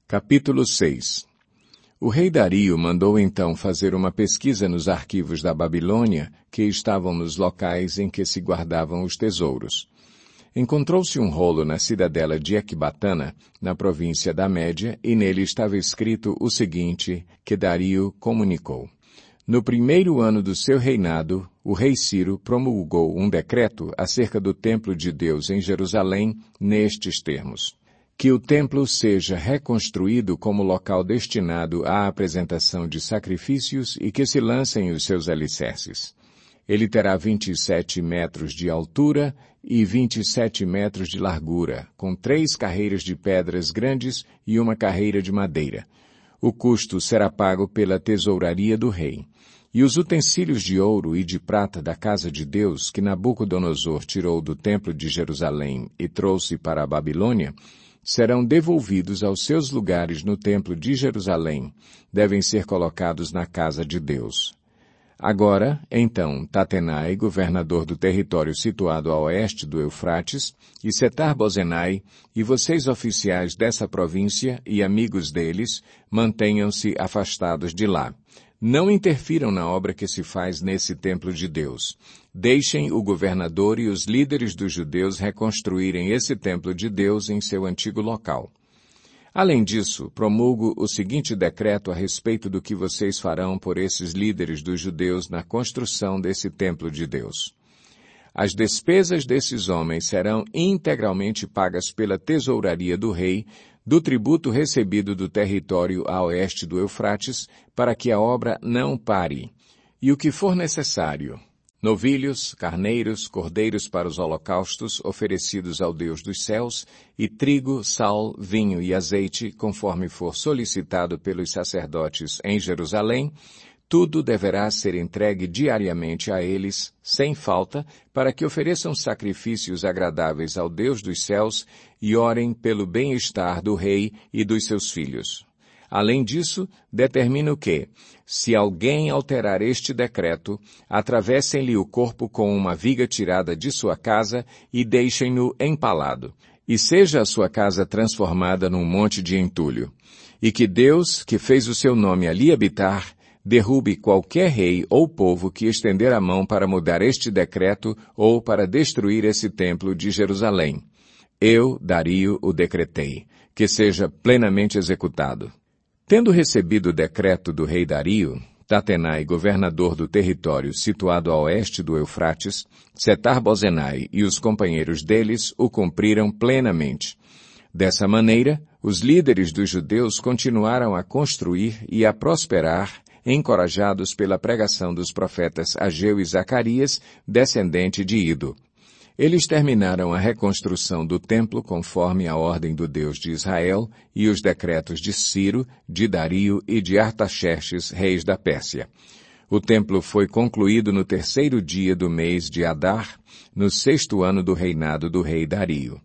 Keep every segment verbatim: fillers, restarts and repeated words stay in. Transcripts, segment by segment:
Capítulo seis. O rei Dario mandou então fazer uma pesquisa nos arquivos da Babilônia, que estavam nos locais em que se guardavam os tesouros. Encontrou-se um rolo na cidadela de Ecbatana, na província da Média, e nele estava escrito o seguinte, que Dario comunicou. No primeiro ano do seu reinado, o rei Ciro promulgou um decreto acerca do templo de Deus em Jerusalém, nestes termos. Que o templo seja reconstruído como local destinado à apresentação de sacrifícios e que se lancem os seus alicerces. Ele terá vinte e sete metros de altura e vinte e sete metros de largura, com três carreiras de pedras grandes e uma carreira de madeira. O custo será pago pela tesouraria do rei. E os utensílios de ouro e de prata da casa de Deus que Nabucodonosor tirou do templo de Jerusalém e trouxe para a Babilônia, serão devolvidos aos seus lugares no templo de Jerusalém, devem ser colocados na casa de Deus. Agora, então, Tatenai, governador do território situado a oeste do Eufrates, e Setar-Bozenai, e vocês oficiais dessa província e amigos deles, mantenham-se afastados de lá. Não interfiram na obra que se faz nesse templo de Deus. Deixem o governador e os líderes dos judeus reconstruírem esse templo de Deus em seu antigo local. Além disso, promulgo o seguinte decreto a respeito do que vocês farão por esses líderes dos judeus na construção desse templo de Deus. As despesas desses homens serão integralmente pagas pela tesouraria do rei, do tributo recebido do território a oeste do Eufrates, para que a obra não pare. E o que for necessário, novilhos, carneiros, cordeiros para os holocaustos oferecidos ao Deus dos céus, e trigo, sal, vinho e azeite, conforme for solicitado pelos sacerdotes em Jerusalém, tudo deverá ser entregue diariamente a eles, sem falta, para que ofereçam sacrifícios agradáveis ao Deus dos céus e orem pelo bem-estar do rei e dos seus filhos. Além disso, determino que, se alguém alterar este decreto, atravessem-lhe o corpo com uma viga tirada de sua casa e deixem-no empalado, e seja a sua casa transformada num monte de entulho. E que Deus, que fez o seu nome ali habitar, derrube qualquer rei ou povo que estender a mão para mudar este decreto ou para destruir esse templo de Jerusalém. Eu, Dario, o decretei, que seja plenamente executado. Tendo recebido o decreto do rei Dario, Tatenai, governador do território situado a oeste do Eufrates, Setar-Bozenai e os companheiros deles o cumpriram plenamente. Dessa maneira, os líderes dos judeus continuaram a construir e a prosperar, encorajados pela pregação dos profetas Ageu e Zacarias, descendente de Ido. Eles terminaram a reconstrução do templo conforme a ordem do Deus de Israel e os decretos de Ciro, de Dario e de Artaxerxes, reis da Pérsia. O templo foi concluído no terceiro dia do mês de Adar, no sexto ano do reinado do rei Dario.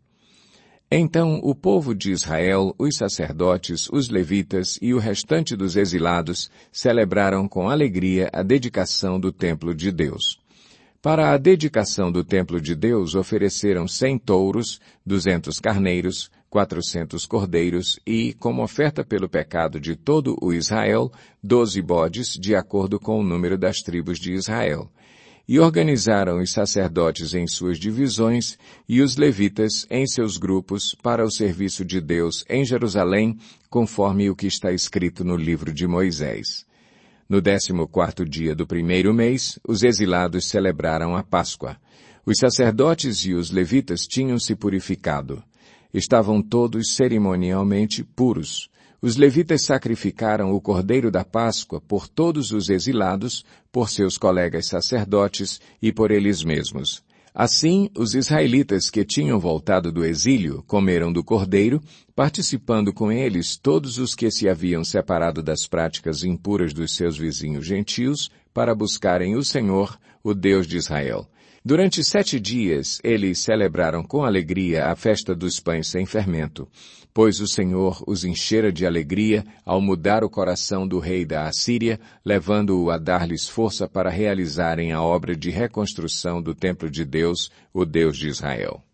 Então o povo de Israel, os sacerdotes, os levitas e o restante dos exilados celebraram com alegria a dedicação do templo de Deus. Para a dedicação do templo de Deus ofereceram cem touros, duzentos carneiros, quatrocentos cordeiros e, como oferta pelo pecado de todo o Israel, doze bodes, de acordo com o número das tribos de Israel. E organizaram os sacerdotes em suas divisões e os levitas em seus grupos para o serviço de Deus em Jerusalém, conforme o que está escrito no livro de Moisés. No décimo quarto dia do primeiro mês, os exilados celebraram a Páscoa. Os sacerdotes e os levitas tinham se purificado. Estavam todos cerimonialmente puros. Os levitas sacrificaram o cordeiro da Páscoa por todos os exilados, por seus colegas sacerdotes e por eles mesmos. Assim, os israelitas que tinham voltado do exílio comeram do cordeiro, participando com eles todos os que se haviam separado das práticas impuras dos seus vizinhos gentios para buscarem o Senhor, o Deus de Israel. Durante sete dias, eles celebraram com alegria a festa dos pães sem fermento, pois o Senhor os enchera de alegria ao mudar o coração do rei da Assíria, levando-o a dar-lhes força para realizarem a obra de reconstrução do templo de Deus, o Deus de Israel.